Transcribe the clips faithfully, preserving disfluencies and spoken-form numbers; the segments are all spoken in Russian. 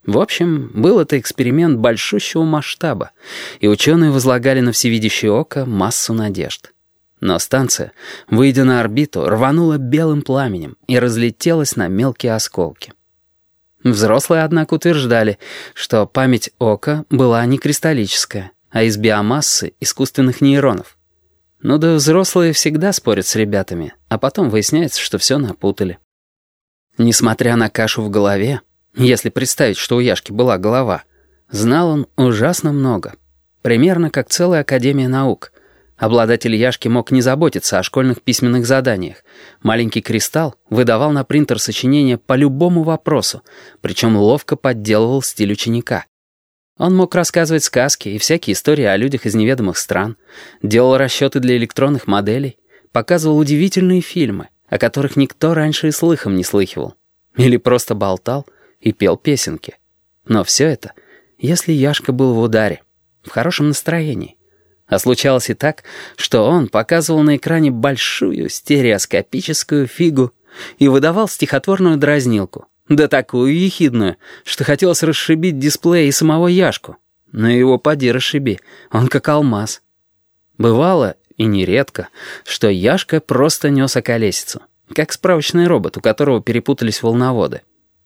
В общем, был это эксперимент большущего масштаба, и ученые возлагали на всевидящее око массу надежд. Но станция, выйдя на орбиту, рванула белым пламенем и разлетелась на мелкие осколки. Взрослые, однако, утверждали, что память ока была не кристаллическая, а из биомассы искусственных нейронов. Ну да взрослые всегда спорят с ребятами, а потом выясняется, что все напутали. Несмотря на кашу в голове, если представить, что у Яшки была голова, знал он ужасно много. Примерно как целая академия наук. Обладатель Яшки мог не заботиться о школьных письменных заданиях. Маленький кристалл выдавал на принтер сочинения по любому вопросу, причем ловко подделывал стиль ученика. Он мог рассказывать сказки и всякие истории о людях из неведомых стран, делал расчеты для электронных моделей, показывал удивительные фильмы, о которых никто раньше и слыхом не слыхивал. Или просто болтал и пел песенки. Но все это, если Яшка был в ударе, в хорошем настроении. А случалось и так, что он показывал на экране большую стереоскопическую фигу и выдавал стихотворную дразнилку, да такую ехидную, что хотелось расшибить дисплей и самого Яшку. Но его поди расшиби, он как алмаз. Бывало, и нередко, что Яшка просто нес околесицу, как справочный робот, у которого перепутались волноводы.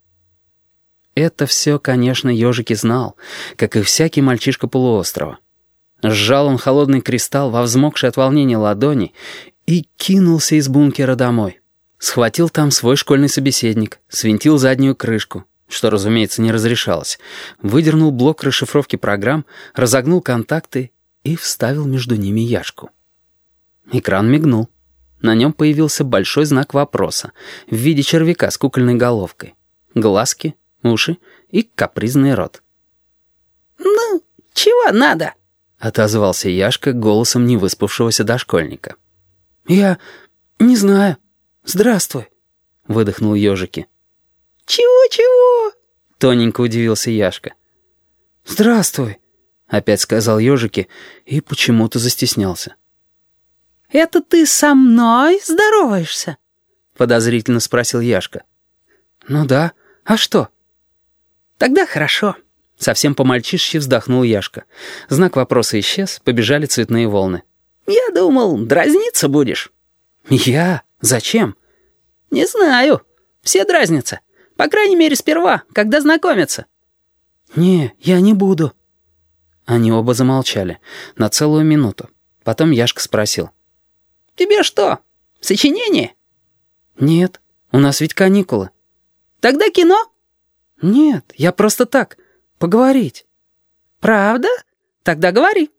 Это все, конечно, ежик и знал, как и всякий мальчишка полуострова. Сжал он холодный кристалл во взмокшей от волнения ладони и кинулся из бункера домой. Схватил там свой школьный собеседник, свинтил заднюю крышку, что, разумеется, не разрешалось, выдернул блок расшифровки программ, разогнул контакты и вставил между ними Яшку. Экран мигнул. На нем появился большой знак вопроса в виде червяка с кукольной головкой. Глазки, уши и капризный рот. «Ну, чего надо?» — отозвался Яшка голосом невыспавшегося дошкольника. «Я не знаю. Здравствуй», — выдохнул ежики. «Чего-чего?» — тоненько удивился Яшка. «Здравствуй», — опять сказал ежики и почему-то застеснялся. «Это ты со мной здороваешься?» — подозрительно спросил Яшка. «Ну да. А что?» «Тогда хорошо». Совсем по-мальчишечи вздохнул Яшка. Знак вопроса исчез, побежали цветные волны. «Я думал, дразниться будешь». «Я? Зачем?» «Не знаю. Все дразнятся. По крайней мере, сперва, когда знакомятся». «Не, я не буду». Они оба замолчали на целую минуту. Потом Яшка спросил. «Тебе что, сочинение?» «Нет, у нас ведь каникулы». «Тогда кино?» «Нет, я просто так, поговорить». «Правда? Тогда говори».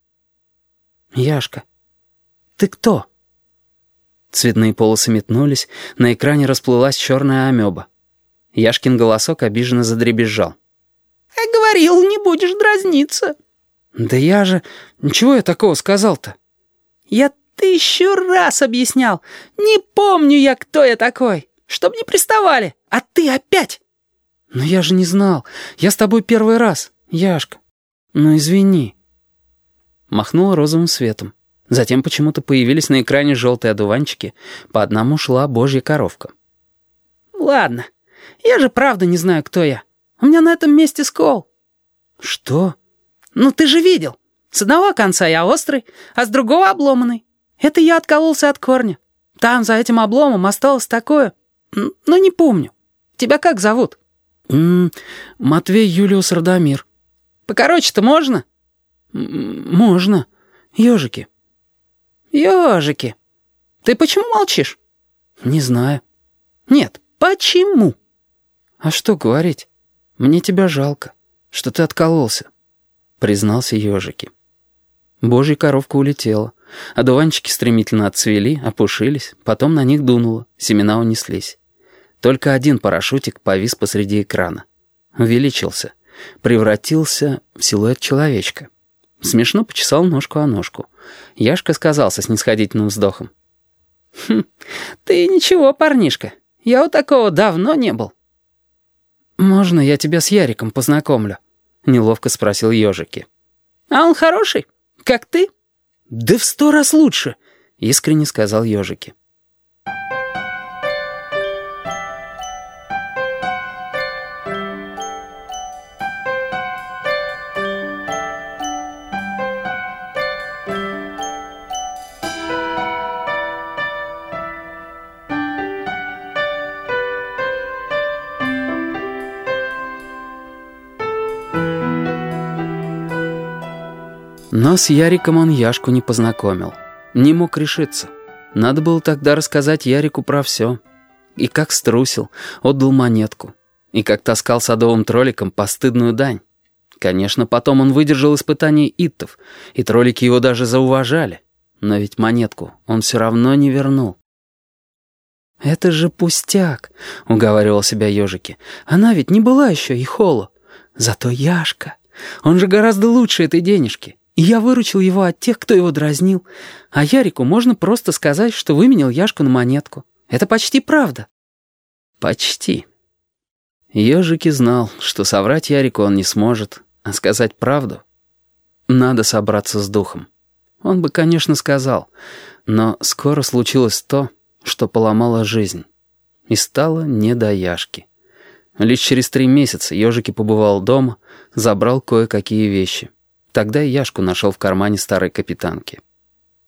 «Яшка, ты кто?» Цветные полосы метнулись, на экране расплылась черная амеба. Яшкин голосок обиженно задребезжал. «Я говорил, не будешь дразниться». «Да я же... Ничего я такого сказал-то?» «Я тысячу раз объяснял. Не помню я, кто я такой. Чтоб не приставали. А ты опять...» «Но я же не знал. Я с тобой первый раз, Яшка. Ну, извини». Махнула розовым светом. Затем почему-то появились на экране желтые одуванчики. По одному шла божья коровка. «Ладно. Я же правда не знаю, кто я. У меня на этом месте скол». «Что?» «Ну, ты же видел. С одного конца я острый, а с другого обломанный. Это я откололся от корня. Там за этим обломом осталось такое... Ну, не помню. Тебя как зовут?» М -м, «Матвей Юлиус Радомир». «Покороче-то можно?» М «Можно. Ежики». «Ежики. Ты почему молчишь?» «Не знаю». «Нет, почему?» «А что говорить? Мне тебя жалко, что ты откололся», — признался ежики. Божья коровка улетела. Одуванчики стремительно отцвели, опушились, потом на них дунуло, семена унеслись. Только один парашютик повис посреди экрана. Увеличился, превратился в силуэт человечка. Смешно почесал ножку о ножку. Яшка сказал со снисходительным вздохом. «Хм, ты ничего, парнишка. Я у такого давно не был». «Можно я тебя с Яриком познакомлю?» — неловко спросил ежики. «А он хороший, как ты?» «Да в сто раз лучше», — искренне сказал ежики. Но с Яриком он Яшку не познакомил. Не мог решиться. Надо было тогда рассказать Ярику про все. И как струсил, отдал монетку. И как таскал садовым тролликом постыдную дань. Конечно, потом он выдержал испытание иттов, и троллики его даже зауважали. Но ведь монетку он все равно не вернул. «Это же пустяк», — уговаривал себя ежики. «Она ведь не была еще и Холо. Зато Яшка, он же гораздо лучше этой денежки. И я выручил его от тех, кто его дразнил. А Ярику можно просто сказать, что выменял Яшку на монетку. Это почти правда». «Почти». Ежики знал, что соврать Ярику он не сможет, а сказать правду надо собраться с духом. Он бы, конечно, сказал, но скоро случилось то, что поломало жизнь. И стало не до Яшки. Лишь через три месяца Ежики побывал дома, забрал кое-какие вещи. Тогда и Яшку нашел в кармане старой капитанки.